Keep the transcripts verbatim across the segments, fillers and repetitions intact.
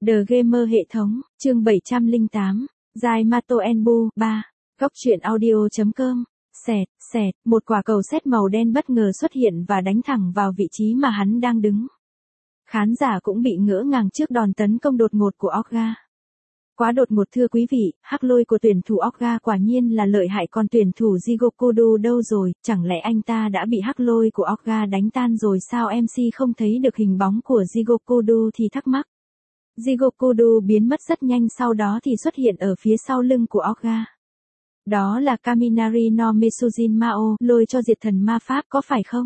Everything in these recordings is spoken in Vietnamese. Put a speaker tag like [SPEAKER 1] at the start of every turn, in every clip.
[SPEAKER 1] The Gamer hệ thống, chương bảy trăm lẻ tám, Yamato Enbu, ba, Góc truyện audio.com, xẹt, xẹt, một quả cầu sét màu đen bất ngờ xuất hiện và đánh thẳng vào vị trí mà hắn đang đứng. Khán giả cũng bị ngỡ ngàng trước đòn tấn công đột ngột của Okga. Quá đột ngột thưa quý vị, hắc lôi của tuyển thủ Okga quả nhiên là lợi hại, còn tuyển thủ Jigokudo đâu rồi, chẳng lẽ anh ta đã bị hắc lôi của Okga đánh tan rồi sao? em xê không thấy được hình bóng của Jigokudo thì thắc mắc. Jigokudo biến mất rất nhanh, sau đó thì xuất hiện ở phía sau lưng của Okga. Đó là Kaminari no Metsujin Mao, lôi cho diệt thần ma pháp có phải không?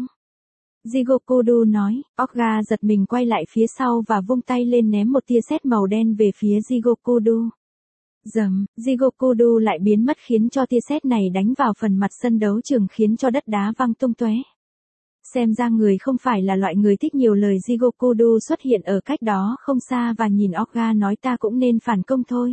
[SPEAKER 1] Jigokudo nói. Okga giật mình quay lại phía sau và vung tay lên ném một tia sét màu đen về phía Jigokudo. Dầm, Jigokudo lại biến mất khiến cho tia sét này đánh vào phần mặt sân đấu trường khiến cho đất đá văng tung tóe. Xem ra người không phải là loại người thích nhiều lời. Jigokudo xuất hiện ở cách đó không xa và nhìn Okga nói ta cũng nên phản công thôi.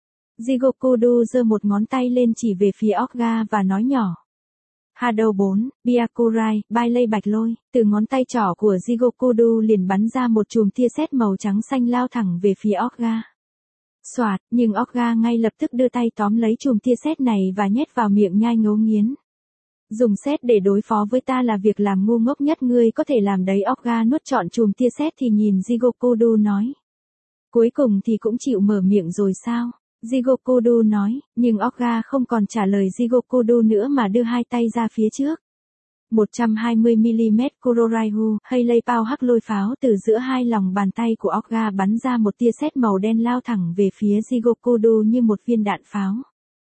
[SPEAKER 1] Jigokudo giơ một ngón tay lên chỉ về phía Okga và nói nhỏ. Hado bốn, Byakurai, Bai Lây Bạch Lôi, từ ngón tay trỏ của Jigokudo liền bắn ra một chùm tia sét màu trắng xanh lao thẳng về phía Okga. Soạt, nhưng Okga ngay lập tức đưa tay tóm lấy chùm tia sét này và nhét vào miệng nhai ngấu nghiến. Dùng sét để đối phó với ta là việc làm ngu ngốc nhất ngươi có thể làm đấy. Okga nuốt trọn chùm tia sét thì nhìn Jigokudo nói. Cuối cùng thì cũng chịu mở miệng rồi sao? Jigokudo nói, nhưng Okga không còn trả lời Jigokudo nữa mà đưa hai tay ra phía trước. một trăm hai mươi mi-li-mét Kuroraihu, hay lây bao hắc lôi pháo từ giữa hai lòng bàn tay của Okga bắn ra một tia sét màu đen lao thẳng về phía Jigokudo như một viên đạn pháo.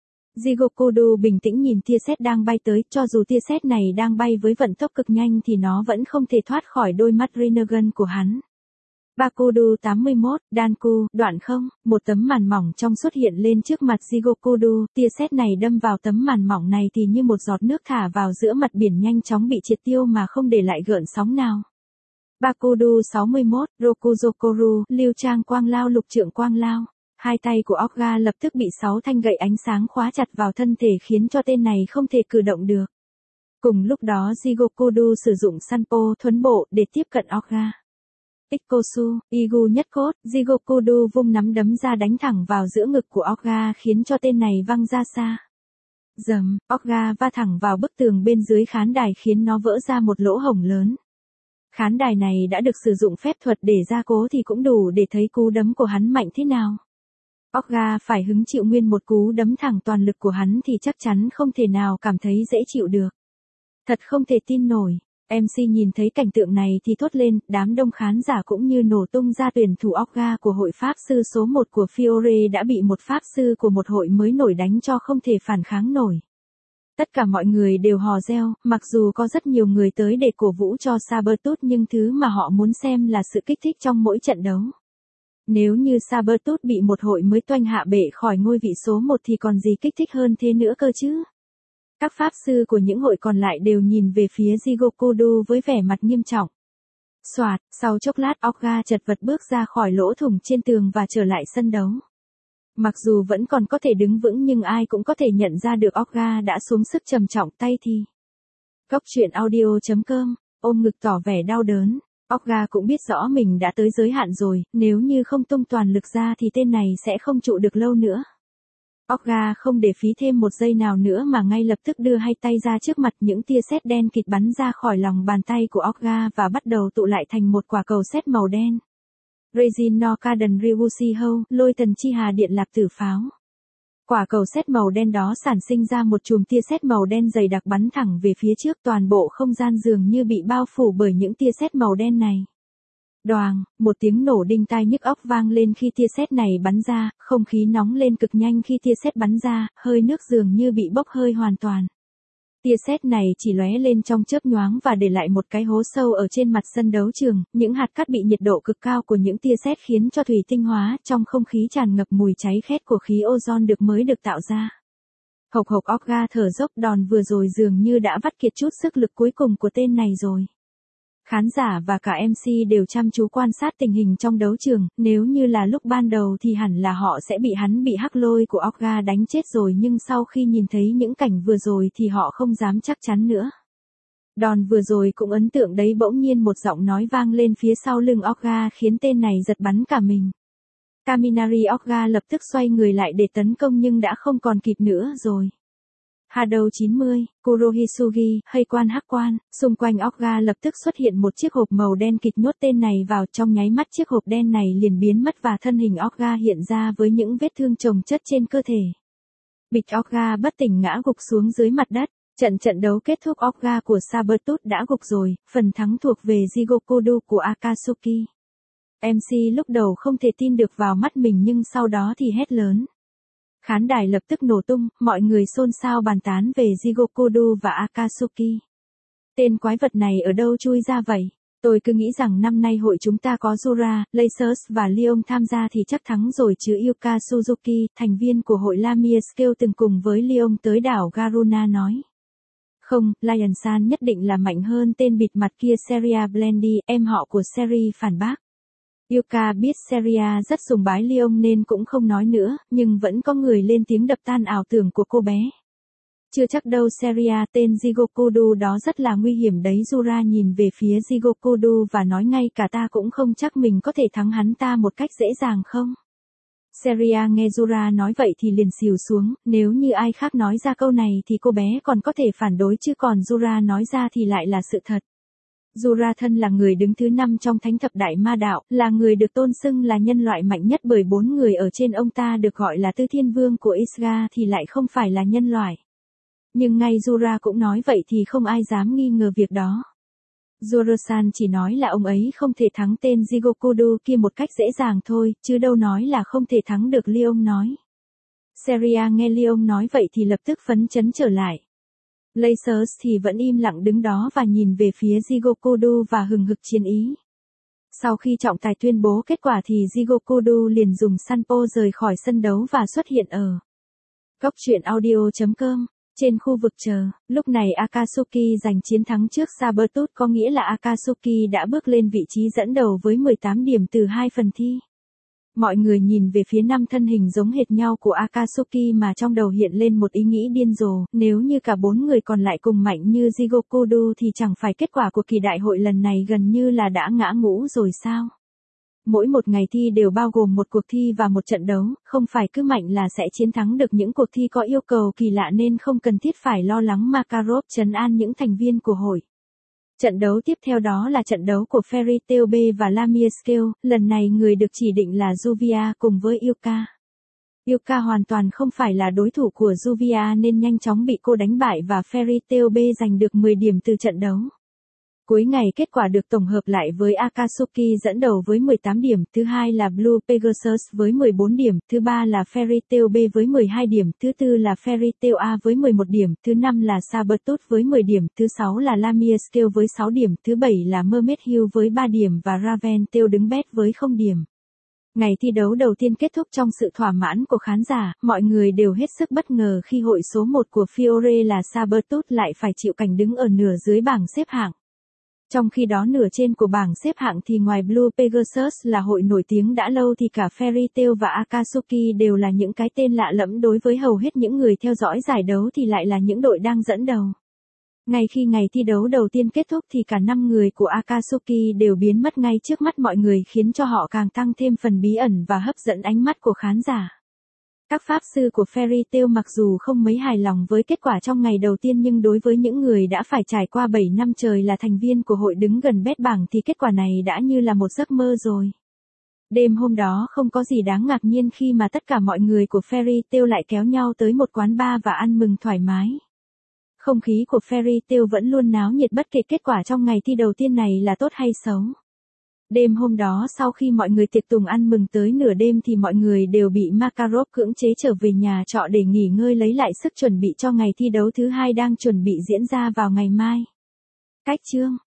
[SPEAKER 1] Jigokudo bình tĩnh nhìn tia sét đang bay tới, cho dù tia sét này đang bay với vận tốc cực nhanh thì nó vẫn không thể thoát khỏi đôi mắt Rinnegan của hắn. Bakudu tám mươi mốt, Danku, đoạn không, một tấm màn mỏng trong xuất hiện lên trước mặt Jigokudo, tia sét này đâm vào tấm màn mỏng này thì như một giọt nước thả vào giữa mặt biển nhanh chóng bị triệt tiêu mà không để lại gợn sóng nào. Bakudu sáu mươi mốt, Rokuzokoru, Lưu Trang Quang Lao lục trượng quang lao. Hai tay của Okga lập tức bị sáu thanh gậy ánh sáng khóa chặt vào thân thể khiến cho tên này không thể cử động được. Cùng lúc đó Jigokudo sử dụng Sanpo thuấn bộ để tiếp cận Okga. Ikosu, Igu nhất cốt, Jigokudo vung nắm đấm ra đánh thẳng vào giữa ngực của Okga khiến cho tên này văng ra xa. Dầm, Okga va thẳng vào bức tường bên dưới khán đài khiến nó vỡ ra một lỗ hổng lớn. Khán đài này đã được sử dụng phép thuật để gia cố thì cũng đủ để thấy cú đấm của hắn mạnh thế nào. Okga phải hứng chịu nguyên một cú đấm thẳng toàn lực của hắn thì chắc chắn không thể nào cảm thấy dễ chịu được. Thật không thể tin nổi. em xê nhìn thấy cảnh tượng này thì thốt lên, đám đông khán giả cũng như nổ tung ra. Tuyển thủ Okga của hội pháp sư số một của Fiore đã bị một pháp sư của một hội mới nổi đánh cho không thể phản kháng nổi. Tất cả mọi người đều hò reo, mặc dù có rất nhiều người tới để cổ vũ cho Sabertooth nhưng thứ mà họ muốn xem là sự kích thích trong mỗi trận đấu. Nếu như Sabertooth bị một hội mới toanh hạ bệ khỏi ngôi vị số một thì còn gì kích thích hơn thế nữa cơ chứ. Các pháp sư của những hội còn lại đều nhìn về phía Jigokudo với vẻ mặt nghiêm trọng. Soạt, sau chốc lát Okga chật vật bước ra khỏi lỗ thủng trên tường và trở lại sân đấu. Mặc dù vẫn còn có thể đứng vững nhưng ai cũng có thể nhận ra được Okga đã xuống sức trầm trọng. Tay thì. Góc truyện audio.com, ôm ngực tỏ vẻ đau đớn. Okga cũng biết rõ mình đã tới giới hạn rồi, nếu như không tung toàn lực ra thì tên này sẽ không trụ được lâu nữa. Okga không để phí thêm một giây nào nữa mà ngay lập tức đưa hai tay ra trước mặt, những tia sét đen kịt bắn ra khỏi lòng bàn tay của Okga và bắt đầu tụ lại thành một quả cầu sét màu đen. Reijin no Kaden Ryushi Hou, lôi thần chi hà điện lạc tử pháo. Quả cầu sét màu đen đó sản sinh ra một chùm tia sét màu đen dày đặc bắn thẳng về phía trước, toàn bộ không gian dường như bị bao phủ bởi những tia sét màu đen này. Đoàng, một tiếng nổ đinh tai nhức óc vang lên khi tia sét này bắn ra, không khí nóng lên cực nhanh khi tia sét bắn ra, hơi nước dường như bị bốc hơi hoàn toàn. Tia sét này chỉ lóe lên trong chớp nhoáng và để lại một cái hố sâu ở trên mặt sân đấu trường, những hạt cát bị nhiệt độ cực cao của những tia sét khiến cho thủy tinh hóa, trong không khí tràn ngập mùi cháy khét của khí ozone được mới được tạo ra. Hộc hộc Okga thở dốc, đòn vừa rồi dường như đã vắt kiệt chút sức lực cuối cùng của tên này rồi. Khán giả và cả em xê đều chăm chú quan sát tình hình trong đấu trường, nếu như là lúc ban đầu thì hẳn là họ sẽ bị hắn bị hắc lôi của Okga đánh chết rồi, nhưng sau khi nhìn thấy những cảnh vừa rồi thì họ không dám chắc chắn nữa. Đòn vừa rồi cũng ấn tượng đấy. Bỗng nhiên một giọng nói vang lên phía sau lưng Okga khiến tên này giật bắn cả mình. Kaminari Okga lập tức xoay người lại để tấn công nhưng đã không còn kịp nữa rồi. Hado chín mươi, Kurohisugi, hay quan hắc quan, xung quanh Okga lập tức xuất hiện một chiếc hộp màu đen kịch nhốt tên này vào, trong nháy mắt chiếc hộp đen này liền biến mất và thân hình Okga hiện ra với những vết thương chồng chất trên cơ thể. Bịch Okga bất tỉnh ngã gục xuống dưới mặt đất. Trận trận đấu kết thúc, Okga của Sabertooth đã gục rồi, phần thắng thuộc về Jigokudo của Akatsuki. em xê lúc đầu không thể tin được vào mắt mình nhưng sau đó thì hét lớn. Khán đài lập tức nổ tung, mọi người xôn xao bàn tán về Jigokudo và Akatsuki. Tên quái vật này ở đâu chui ra vậy? Tôi cứ nghĩ rằng năm nay hội chúng ta có Jura, Lasers và Leon tham gia thì chắc thắng rồi chứ. Yuka Suzuki, thành viên của hội Lamiya Scale từng cùng với Leon tới đảo Garuna nói. Không, Lion-san nhất định là mạnh hơn tên bịt mặt kia. Seria Blendy, em họ của Seri phản bác. Yuka biết Seria rất sùng bái Leon nên cũng không nói nữa, nhưng vẫn có người lên tiếng đập tan ảo tưởng của cô bé. Chưa chắc đâu Seria, tên Jigokudo đó rất là nguy hiểm đấy. Jura nhìn về phía Jigokudo và nói ngay cả ta cũng không chắc mình có thể thắng hắn ta một cách dễ dàng không. Seria nghe Jura nói vậy thì liền xìu xuống, nếu như ai khác nói ra câu này thì cô bé còn có thể phản đối chứ còn Jura nói ra thì lại là sự thật. Jura thân là người đứng thứ năm trong thánh thập đại ma đạo, là người được tôn xưng là nhân loại mạnh nhất bởi bốn người ở trên ông ta được gọi là Tứ Thiên Vương của Isga thì lại không phải là nhân loại. Nhưng ngay Jura cũng nói vậy thì không ai dám nghi ngờ việc đó. Zoro-san chỉ nói là ông ấy không thể thắng tên Jigokudo kia một cách dễ dàng thôi, chứ đâu nói là không thể thắng được. Leon nói. Seria nghe Leon nói vậy thì lập tức phấn chấn trở lại. Lasers thì vẫn im lặng đứng đó và nhìn về phía Jigokudo và hừng hực chiến ý. Sau khi trọng tài tuyên bố kết quả thì Jigokudo liền dùng Sanpo rời khỏi sân đấu và xuất hiện ở góc truyện audio chấm com. Trên khu vực chờ, lúc này Akatsuki giành chiến thắng trước Sabertooth, có nghĩa là Akatsuki đã bước lên vị trí dẫn đầu với mười tám điểm từ hai phần thi. Mọi người nhìn về phía năm thân hình giống hệt nhau của Akatsuki mà trong đầu hiện lên một ý nghĩ điên rồ, nếu như cả bốn người còn lại cùng mạnh như Jigokudo thì chẳng phải kết quả của kỳ đại hội lần này gần như là đã ngã ngũ rồi sao? Mỗi một ngày thi đều bao gồm một cuộc thi và một trận đấu, không phải cứ mạnh là sẽ chiến thắng được. Những cuộc thi có yêu cầu kỳ lạ nên không cần thiết phải lo lắng. Makarov trấn an những thành viên của hội. Trận đấu tiếp theo đó là trận đấu của Fairy Tail B và Lamiya Scale, lần này người được chỉ định là Juvia cùng với Yuka. Yuka hoàn toàn không phải là đối thủ của Juvia nên nhanh chóng bị cô đánh bại và Fairy Tail B giành được mười điểm từ trận đấu. Cuối ngày kết quả được tổng hợp lại với Akatsuki dẫn đầu với mười tám điểm, thứ hai là Blue Pegasus với mười bốn điểm, thứ ba là Fairy Tail B với mười hai điểm, thứ tư là Fairy Tail A với mười một điểm, thứ năm là Sabertooth với mười điểm, thứ sáu là Lamiya Scale với sáu điểm, thứ bảy là Mermaid Hill với ba điểm và Raven Tail đứng bét với không điểm. Ngày thi đấu đầu tiên kết thúc trong sự thỏa mãn của khán giả, mọi người đều hết sức bất ngờ khi hội số một của Fiore là Sabertooth lại phải chịu cảnh đứng ở nửa dưới bảng xếp hạng. Trong khi đó nửa trên của bảng xếp hạng thì ngoài Blue Pegasus là hội nổi tiếng đã lâu thì cả Fairy Tail và Akatsuki đều là những cái tên lạ lẫm đối với hầu hết những người theo dõi giải đấu thì lại là những đội đang dẫn đầu. Ngay khi ngày thi đấu đầu tiên kết thúc thì cả năm người của Akatsuki đều biến mất ngay trước mắt mọi người khiến cho họ càng tăng thêm phần bí ẩn và hấp dẫn ánh mắt của khán giả. Các pháp sư của Fairy Tail mặc dù không mấy hài lòng với kết quả trong ngày đầu tiên nhưng đối với những người đã phải trải qua bảy năm trời là thành viên của hội đứng gần bét bảng thì kết quả này đã như là một giấc mơ rồi. Đêm hôm đó không có gì đáng ngạc nhiên khi mà tất cả mọi người của Fairy Tail lại kéo nhau tới một quán bar và ăn mừng thoải mái. Không khí của Fairy Tail vẫn luôn náo nhiệt bất kể kết quả trong ngày thi đầu tiên này là tốt hay xấu. Đêm hôm đó sau khi mọi người tiệc tùng ăn mừng tới nửa đêm thì mọi người đều bị Makarov cưỡng chế trở về nhà trọ để nghỉ ngơi lấy lại sức chuẩn bị cho ngày thi đấu thứ hai đang chuẩn bị diễn ra vào ngày mai. Cách chương